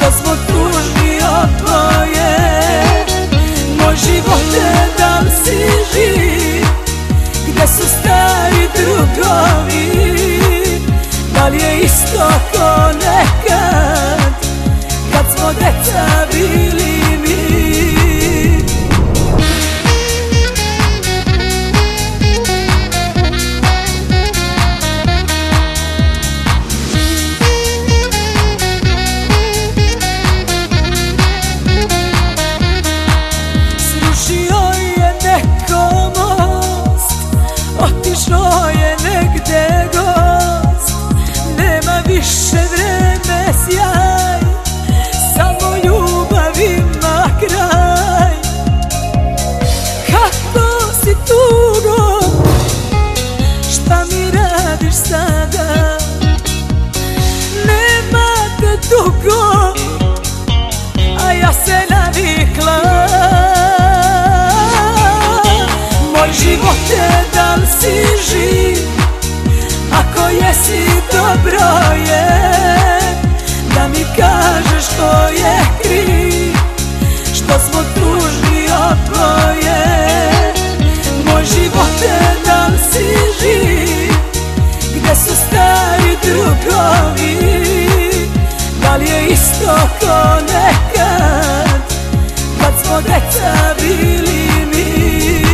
što smo tužni oboje. Moj živote, da li si živ? Gde su stari drugovi? Da li je isto ko nekad, kad smo deca bili mi? Srušio je neko most, otišao je negde gost. Nema više vreme sjaj, samo ljubav ima kraj. Kako si tugo, šta mi radiš sada? Nema te dugo, a ja se navikla. Moj živote, da li si živ? Ako jesi, dobro je da mi kažeš ko je kriv, što smo tužni oboje. Moj živote, da li si živ? Gde su stari drugovi? Da li je isto ko nekad, kad smo deca bili mi?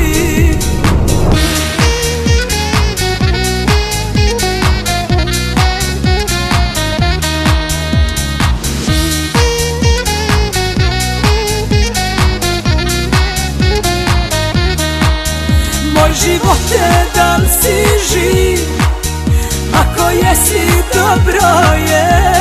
Moj živote, da li si živ? Ako jesi, dobro je